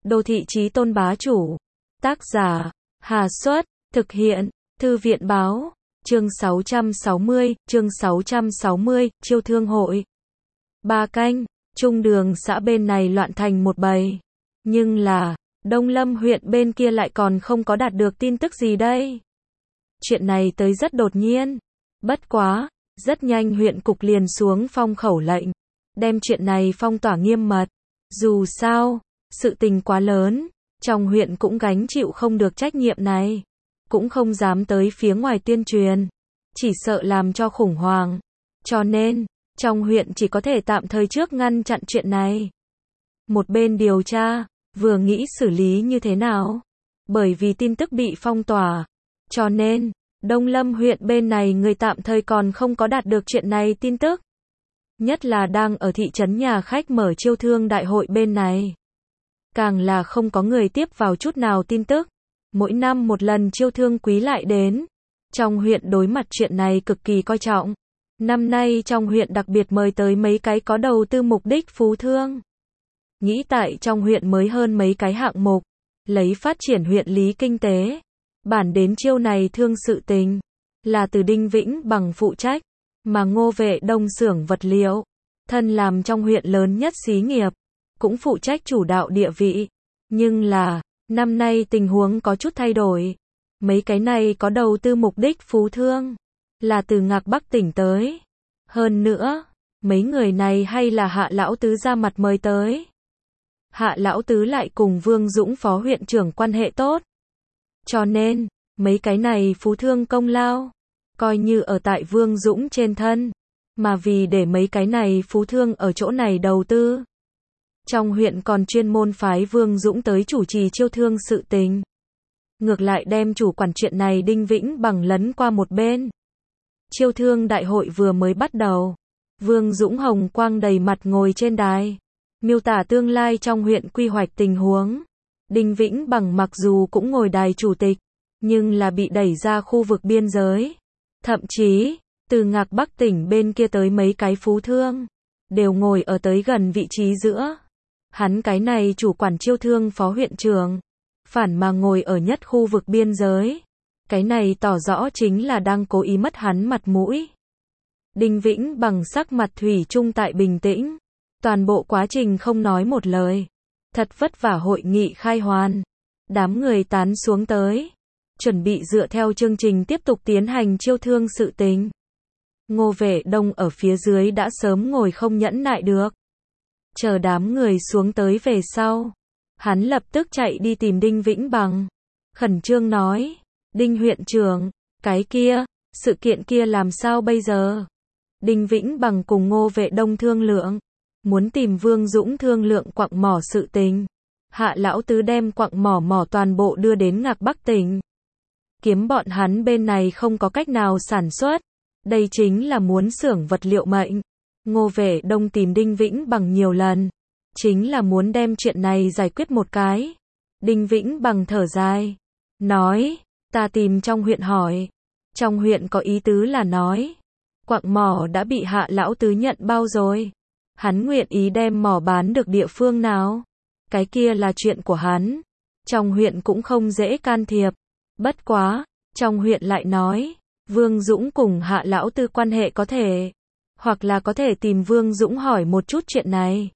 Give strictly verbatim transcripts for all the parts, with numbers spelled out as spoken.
Đô thị chí tôn bá chủ. Tác giả, Hà Xuất, thực hiện, Thư viện báo, chương sáu trăm sáu mươi, chương sáu trăm sáu mươi, chiêu thương hội. Ba Canh, trung đường xã bên này loạn thành một bầy. Nhưng là, Đông Lâm huyện bên kia lại còn không có đạt được tin tức gì đây. Chuyện này tới rất đột nhiên. Bất quá, rất nhanh huyện cục liền xuống phong khẩu lệnh, đem chuyện này phong tỏa nghiêm mật. Dù sao, sự tình quá lớn, trong huyện cũng gánh chịu không được trách nhiệm này, cũng không dám tới phía ngoài tuyên truyền, chỉ sợ làm cho khủng hoảng. Cho nên, trong huyện chỉ có thể tạm thời trước ngăn chặn chuyện này. Một bên điều tra, vừa nghĩ xử lý như thế nào. Bởi vì tin tức bị phong tỏa, cho nên, Đông Lâm huyện bên này người tạm thời còn không có đạt được chuyện này tin tức. Nhất là đang ở thị trấn nhà khách mở chiêu thương đại hội bên này. Càng là không có người tiếp vào chút nào tin tức. Mỗi năm một lần chiêu thương quý lại đến. Trong huyện đối mặt chuyện này cực kỳ coi trọng. Năm nay trong huyện đặc biệt mời tới mấy cái có đầu tư mục đích phú thương. Nghĩ tại trong huyện mới hơn mấy cái hạng mục. Lấy phát triển huyện lý kinh tế. Bản đến chiêu này thương sự tình. Là từ Đinh Vĩnh Bằng phụ trách. Mà Ngô Vệ Đông xưởng vật liệu. Thân làm trong huyện lớn nhất xí nghiệp. Cũng phụ trách chủ đạo địa vị. Nhưng là, năm nay tình huống có chút thay đổi. Mấy cái này có đầu tư mục đích phú thương. Là từ Ngạc Bắc tỉnh tới. Hơn nữa, mấy người này hay là Hạ Lão Tứ ra mặt mời tới. Hạ Lão Tứ lại cùng Vương Dũng phó huyện trưởng quan hệ tốt. Cho nên, mấy cái này phú thương công lao, coi như ở tại Vương Dũng trên thân. Mà vì để mấy cái này phú thương ở chỗ này đầu tư. Trong huyện còn chuyên môn phái Vương Dũng tới chủ trì chiêu thương sự tình. Ngược lại đem chủ quản chuyện này Đinh Vĩnh Bằng lấn qua một bên. Chiêu thương đại hội vừa mới bắt đầu. Vương Dũng hồng quang đầy mặt ngồi trên đài. Miêu tả tương lai trong huyện quy hoạch tình huống. Đinh Vĩnh Bằng mặc dù cũng ngồi đài chủ tịch. Nhưng là bị đẩy ra khu vực biên giới. Thậm chí, từ Ngạc Bắc tỉnh bên kia tới mấy cái phú thương. Đều ngồi ở tới gần vị trí giữa. Hắn cái này chủ quản chiêu thương phó huyện trưởng. Phản mà ngồi ở nhất khu vực biên giới. Cái này tỏ rõ chính là đang cố ý mất hắn mặt mũi. Đinh Vĩnh Bằng sắc mặt thủy chung tại bình tĩnh. Toàn bộ quá trình không nói một lời. Thật vất vả hội nghị khai hoàn. Đám người tán xuống tới. Chuẩn bị dựa theo chương trình tiếp tục tiến hành chiêu thương sự tình. Ngô Vệ Đông ở phía dưới đã sớm ngồi không nhẫn nại được. Chờ đám người xuống tới về sau. Hắn lập tức chạy đi tìm Đinh Vĩnh Bằng. Khẩn trương nói. Đinh huyện trưởng, cái kia, sự kiện kia làm sao bây giờ? Đinh Vĩnh Bằng cùng Ngô Vệ Đông thương lượng. Muốn tìm Vương Dũng thương lượng quặng mỏ sự tình. Hạ Lão Tứ đem quặng mỏ mỏ toàn bộ đưa đến Ngạc Bắc tỉnh. Kiếm bọn hắn bên này không có cách nào sản xuất. Đây chính là muốn xưởng vật liệu mệnh. Ngô Vệ Đông tìm Đinh Vĩnh Bằng nhiều lần. Chính là muốn đem chuyện này giải quyết một cái. Đinh Vĩnh Bằng thở dài. Nói, ta tìm trong huyện hỏi. Trong huyện có ý tứ là nói. Quặng mỏ đã bị Hạ Lão Tứ nhận bao rồi. Hắn nguyện ý đem mỏ bán được địa phương nào. Cái kia là chuyện của hắn. Trong huyện cũng không dễ can thiệp. Bất quá, trong huyện lại nói. Vương Dũng cùng Hạ Lão Tứ quan hệ có thể. Hoặc là có thể tìm Vương Dũng hỏi một chút chuyện này.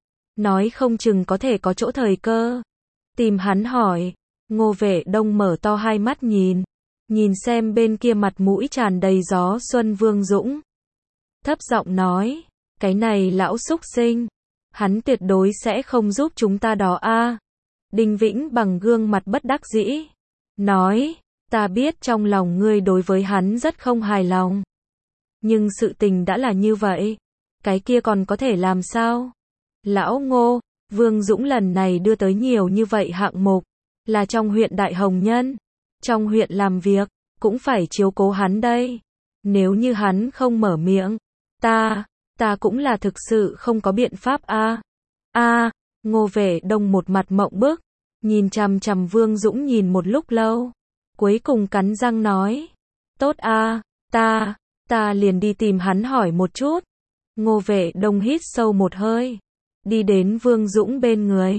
Nói không chừng có thể có chỗ thời cơ. Tìm hắn hỏi. Ngô Vệ Đông mở to hai mắt nhìn. Nhìn xem bên kia mặt mũi tràn đầy gió xuân Vương Dũng. Thấp giọng nói. Cái này lão xúc sinh. Hắn tuyệt đối sẽ không giúp chúng ta đó a. Đinh Vĩnh Bằng gương mặt bất đắc dĩ. Nói. Ta biết trong lòng ngươi đối với hắn rất không hài lòng. Nhưng sự tình đã là như vậy. Cái kia còn có thể làm sao? Lão Ngô, Vương Dũng lần này đưa tới nhiều như vậy hạng mục. Là trong huyện Đại Hồng Nhân. Trong huyện làm việc, cũng phải chiếu cố hắn đây. Nếu như hắn không mở miệng. Ta, ta cũng là thực sự không có biện pháp a. A, Ngô Vệ Đông một mặt mộng bức. Nhìn chằm chằm Vương Dũng nhìn một lúc lâu. Cuối cùng cắn răng nói. Tốt a, ta, ta liền đi tìm hắn hỏi một chút. Ngô Vệ Đông hít sâu một hơi. Đi đến Vương Dũng bên người.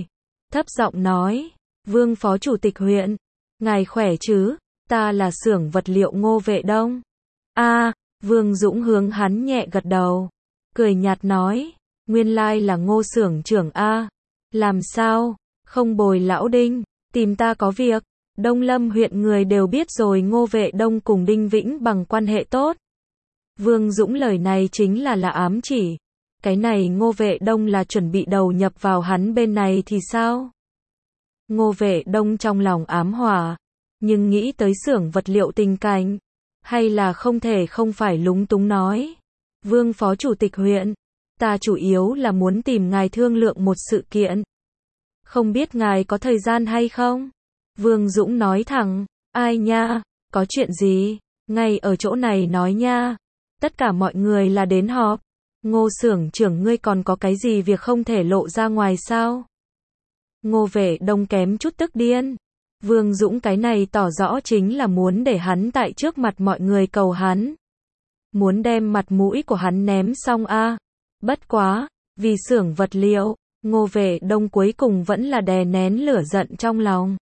thấp giọng nói, Vương Phó Chủ tịch huyện, ngài khỏe chứ, ta là xưởng vật liệu Ngô Vệ Đông. A, Vương Dũng hướng hắn nhẹ gật đầu, cười nhạt nói, nguyên lai là Ngô xưởng trưởng A, làm sao, không bồi lão Đinh, tìm ta có việc. Đông Lâm huyện người đều biết rồi Ngô Vệ Đông cùng Đinh Vĩnh bằng quan hệ tốt. Vương Dũng lời này chính là là ám chỉ. Cái này Ngô Vệ Đông là chuẩn bị đầu nhập vào hắn bên này thì sao? Ngô Vệ Đông trong lòng ám hỏa, nhưng nghĩ tới xưởng vật liệu tình cảnh, hay là không thể không phải lúng túng nói. Vương Phó Chủ tịch huyện, ta chủ yếu là muốn tìm ngài thương lượng một sự kiện. Không biết ngài có thời gian hay không? Vương Dũng nói thẳng, ai nha, có chuyện gì, ngay ở chỗ này nói nha. Tất cả mọi người là đến họp. Ngô xưởng trưởng ngươi còn có cái gì việc không thể lộ ra ngoài sao? Ngô Vệ Đông kém chút tức điên. Vương Dũng cái này tỏ rõ chính là muốn để hắn tại trước mặt mọi người cầu hắn. Muốn đem mặt mũi của hắn ném xong a. À. Bất quá, vì xưởng vật liệu, Ngô Vệ Đông cuối cùng vẫn là đè nén lửa giận trong lòng.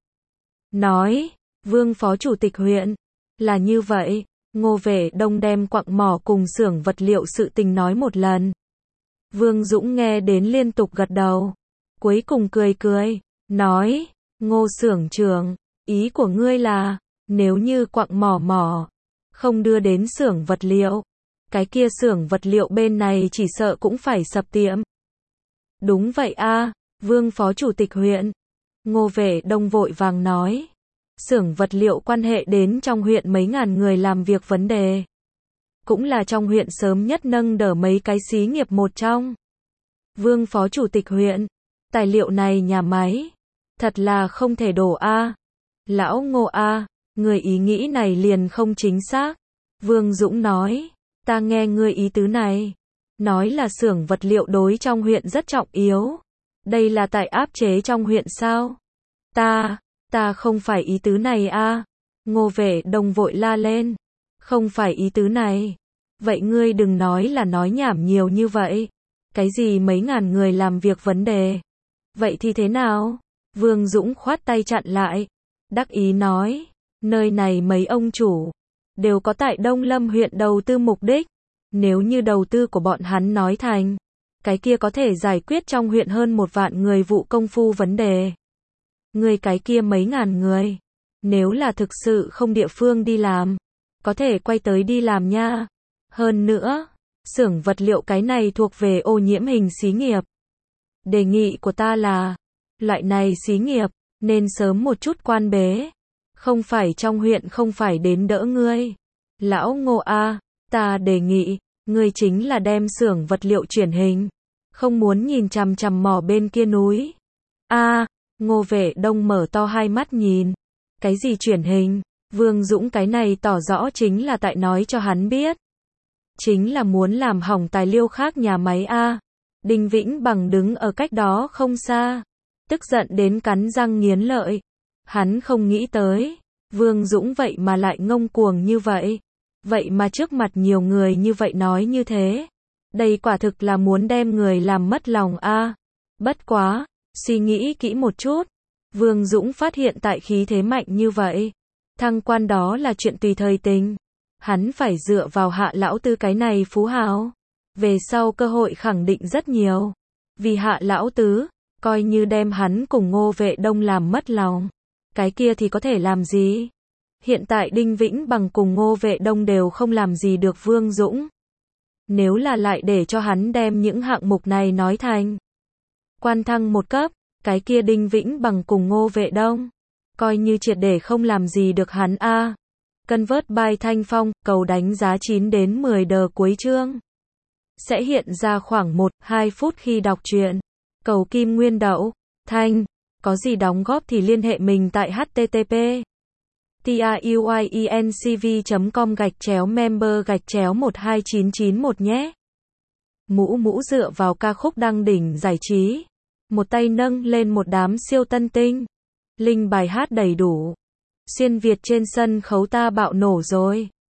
Nói, Vương Phó Chủ tịch huyện, là như vậy. Ngô Vệ Đông đem quặng mỏ cùng xưởng vật liệu sự tình nói một lần. Vương Dũng nghe đến liên tục gật đầu. Cuối cùng cười cười, nói, Ngô xưởng trưởng, ý của ngươi là, nếu như quặng mỏ mỏ, không đưa đến xưởng vật liệu, cái kia xưởng vật liệu bên này chỉ sợ cũng phải sập tiệm. Đúng vậy a, Vương Phó Chủ tịch huyện. Ngô Vệ Đông vội vàng nói. Xưởng vật liệu quan hệ đến trong huyện mấy ngàn người làm việc vấn đề. Cũng là trong huyện sớm nhất nâng đỡ mấy cái xí nghiệp một trong. Vương Phó Chủ tịch huyện, tài liệu này nhà máy, thật là không thể đổ a. Lão Ngô a, người ý nghĩ này liền không chính xác. Vương Dũng nói, ta nghe ngươi ý tứ này. Nói là xưởng vật liệu đối trong huyện rất trọng yếu. Đây là tại áp chế trong huyện sao? Ta... Ta không phải ý tứ này a. À. Ngô Vệ Đông vội la lên. Không phải ý tứ này. Vậy ngươi đừng nói là nói nhảm nhiều như vậy. Cái gì mấy ngàn người làm việc vấn đề. Vậy thì thế nào? Vương Dũng khoát tay chặn lại. Đắc ý nói. Nơi này mấy ông chủ. Đều có tại Đông Lâm huyện đầu tư mục đích. Nếu như đầu tư của bọn hắn nói thành. Cái kia có thể giải quyết trong huyện hơn một vạn người vụ công phu vấn đề. Người cái kia mấy ngàn người. Nếu là thực sự không địa phương đi làm. Có thể quay tới đi làm nha. Hơn nữa. Xưởng vật liệu cái này thuộc về ô nhiễm hình xí nghiệp. Đề nghị của ta là. Loại này xí nghiệp. Nên sớm một chút quan bế. Không phải trong huyện không phải đến đỡ ngươi. Lão Ngô a, ta đề nghị. Ngươi chính là đem xưởng vật liệu chuyển hình. Không muốn nhìn chằm chằm mỏ bên kia núi. A. Ngô Vệ Đông mở to hai mắt nhìn. Cái gì chuyển hình? Vương Dũng cái này tỏ rõ chính là tại nói cho hắn biết. Chính là muốn làm hỏng tài liệu khác nhà máy a. Đinh Vĩnh Bằng đứng ở cách đó không xa. Tức giận đến cắn răng nghiến lợi. Hắn không nghĩ tới. Vương Dũng vậy mà lại ngông cuồng như vậy. Vậy mà trước mặt nhiều người như vậy nói như thế. Đây quả thực là muốn đem người làm mất lòng a. Bất quá. Suy nghĩ kỹ một chút, Vương Dũng phát hiện tại khí thế mạnh như vậy, thăng quan đó là chuyện tùy thời tình. Hắn phải dựa vào Hạ lão tứ cái này phú hào. Về sau cơ hội khẳng định rất nhiều. Vì Hạ lão tứ, coi như đem hắn cùng Ngô Vệ Đông làm mất lòng. Cái kia thì có thể làm gì? Hiện tại Đinh Vĩnh Bằng cùng Ngô Vệ Đông đều không làm gì được Vương Dũng. Nếu là lại để cho hắn đem những hạng mục này nói thành quan thăng một cấp, cái kia Đinh Vĩnh Bằng cùng Ngô Vệ Đông, coi như triệt để không làm gì được hắn a. À. Convert by Thanh Phong, cầu đánh giá chín đến mười đờ cuối chương. Sẽ hiện ra khoảng một đến hai phút khi đọc truyện. Cầu Kim Nguyên Đậu, Thanh, có gì đóng góp thì liên hệ mình tại http truyencv chấm com gạch chéo member gạch chéo một hai chín chín một nhé. Mũ mũ dựa vào ca khúc đăng đỉnh giải trí. Một tay nâng lên một đám siêu tân tinh. Linh bài hát đầy đủ. Xuyên Việt trên sân khấu ta bạo nổ rồi.